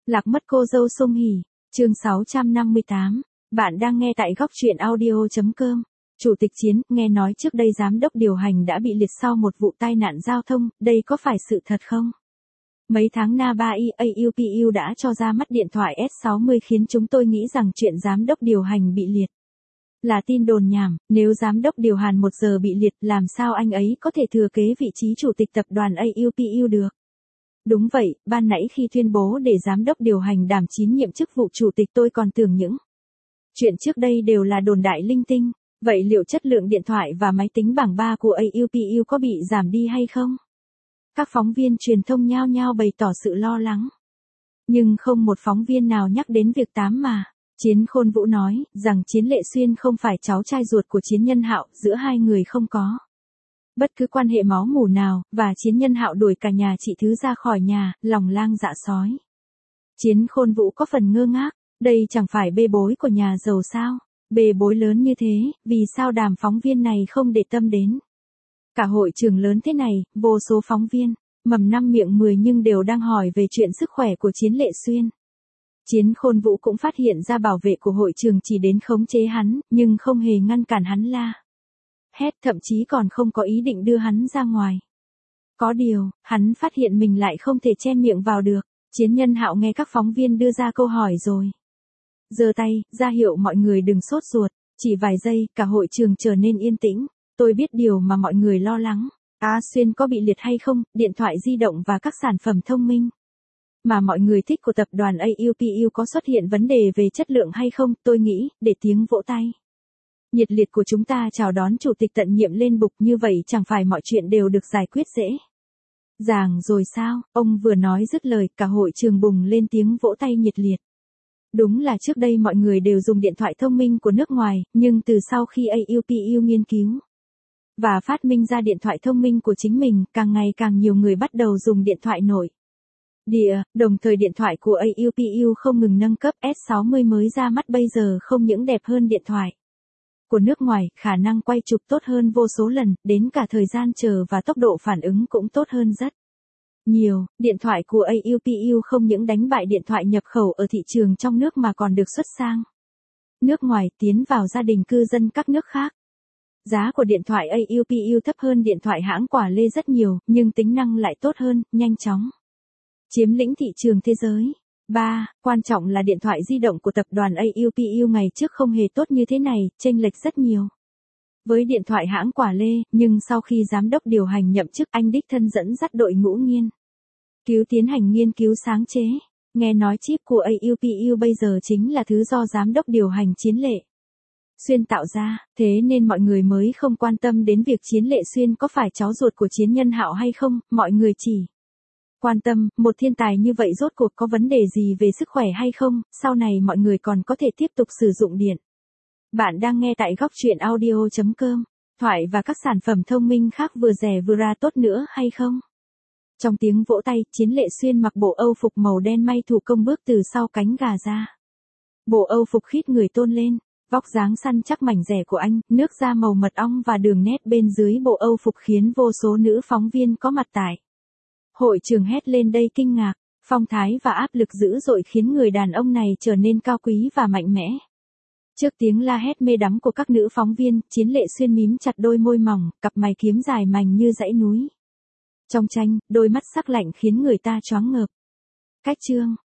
Lạc mất cô dâu Song Hỷ, chương 658. Bạn đang nghe tại góc truyện audio.com. Chủ tịch Chiến, nghe nói trước đây giám đốc điều hành đã bị liệt sau một vụ tai nạn giao thông, đây có phải sự thật không? Mấy tháng Nabai AUPU đã cho ra mắt điện thoại S60 khiến chúng tôi nghĩ rằng chuyện giám đốc điều hành bị liệt là tin đồn nhảm. Nếu giám đốc điều hành 1 giờ bị liệt, làm sao anh ấy có thể thừa kế vị trí chủ tịch tập đoàn AUPU được? Đúng vậy, ban nãy khi tuyên bố để giám đốc điều hành đảm chính nhiệm chức vụ chủ tịch, tôi còn tưởng những chuyện trước đây đều là đồn đại linh tinh. Vậy liệu chất lượng điện thoại và máy tính bảng 3 của AUPU có bị giảm đi hay không? Các phóng viên truyền thông nhao nhao bày tỏ sự lo lắng. Nhưng không một phóng viên nào nhắc đến việc mà. Chiến Khôn Vũ nói rằng Chiến Lệ Xuyên không phải cháu trai ruột của Chiến Nhân Hạo, giữa hai người không có bất cứ quan hệ máu mủ nào, và Chiến Nhân Hạo đuổi cả nhà chị Thứ ra khỏi nhà, lòng lang dạ sói. Chiến Khôn Vũ có phần ngơ ngác, đây chẳng phải bê bối của nhà giàu sao? Bê bối lớn như thế, vì sao đám phóng viên này không để tâm đến? Cả hội trường lớn thế này, vô số phóng viên, mầm 5 miệng 10 nhưng đều đang hỏi về chuyện sức khỏe của Chiến Lệ Xuyên. Chiến Khôn Vũ cũng phát hiện ra bảo vệ của hội trường chỉ đến khống chế hắn, nhưng không hề ngăn cản hắn la hét, thậm chí còn không có ý định đưa hắn ra ngoài. Có điều, hắn phát hiện mình lại không thể chen miệng vào được. Chiến Nhân Hạo nghe các phóng viên đưa ra câu hỏi rồi giơ tay, ra hiệu mọi người đừng sốt ruột. Chỉ vài giây, cả hội trường trở nên yên tĩnh. Tôi biết điều mà mọi người lo lắng. Xuyên có bị liệt hay không, điện thoại di động và các sản phẩm thông minh mà mọi người thích của tập đoàn AUPU có xuất hiện vấn đề về chất lượng hay không? Tôi nghĩ, để tiếng vỗ tay nhiệt liệt của chúng ta chào đón chủ tịch tận nhiệm lên bục, như vậy chẳng phải mọi chuyện đều được giải quyết dễ dàng rồi sao? Ông vừa nói dứt lời, cả hội trường bùng lên tiếng vỗ tay nhiệt liệt. Đúng là trước đây mọi người đều dùng điện thoại thông minh của nước ngoài, nhưng từ sau khi AUPU nghiên cứu và phát minh ra điện thoại thông minh của chính mình, càng ngày càng nhiều người bắt đầu dùng điện thoại nội địa, đồng thời điện thoại của AUPU không ngừng nâng cấp. S60 mới ra mắt bây giờ không những đẹp hơn điện thoại của nước ngoài, khả năng quay chụp tốt hơn vô số lần, đến cả thời gian chờ và tốc độ phản ứng cũng tốt hơn rất nhiều. Điện thoại của AUPU không những đánh bại điện thoại nhập khẩu ở thị trường trong nước mà còn được xuất sang nước ngoài, tiến vào gia đình cư dân các nước khác. Giá của điện thoại AUPU thấp hơn điện thoại hãng Quả Lê rất nhiều, nhưng tính năng lại tốt hơn, nhanh chóng chiếm lĩnh thị trường thế giới. 3. Quan trọng là điện thoại di động của tập đoàn AUPU ngày trước không hề tốt như thế này, chênh lệch rất nhiều với điện thoại hãng Quả Lê, nhưng sau khi giám đốc điều hành nhậm chức, anh đích thân dẫn dắt đội ngũ nghiên cứu tiến hành nghiên cứu sáng chế. Nghe nói chip của AUPU bây giờ chính là thứ do giám đốc điều hành Chiến Lệ Xuyên tạo ra, thế nên mọi người mới không quan tâm đến việc Chiến Lệ Xuyên có phải cháu ruột của Chiến Nhân Hạo hay không, mọi người chỉ quan tâm, một thiên tài như vậy rốt cuộc có vấn đề gì về sức khỏe hay không, sau này mọi người còn có thể tiếp tục sử dụng điện. Bạn đang nghe tại góc truyện audio.com. Thoại và các sản phẩm thông minh khác vừa rẻ vừa ra tốt nữa hay không? Trong tiếng vỗ tay, Chiến Lệ Xuyên mặc bộ Âu phục màu đen may thủ công bước từ sau cánh gà ra. Bộ Âu phục khít người tôn lên, vóc dáng săn chắc mảnh rẻ của anh, nước da màu mật ong và đường nét bên dưới bộ Âu phục khiến vô số nữ phóng viên có mặt tại hội trường hét lên đầy kinh ngạc. Phong thái và áp lực dữ dội khiến người đàn ông này trở nên cao quý và mạnh mẽ. Trước tiếng la hét mê đắm của các nữ phóng viên, Chiến Lệ Xuyên mím chặt đôi môi mỏng, cặp mày kiếm dài mảnh như dãy núi. Trong tranh, đôi mắt sắc lạnh khiến người ta choáng ngợp. Cách chương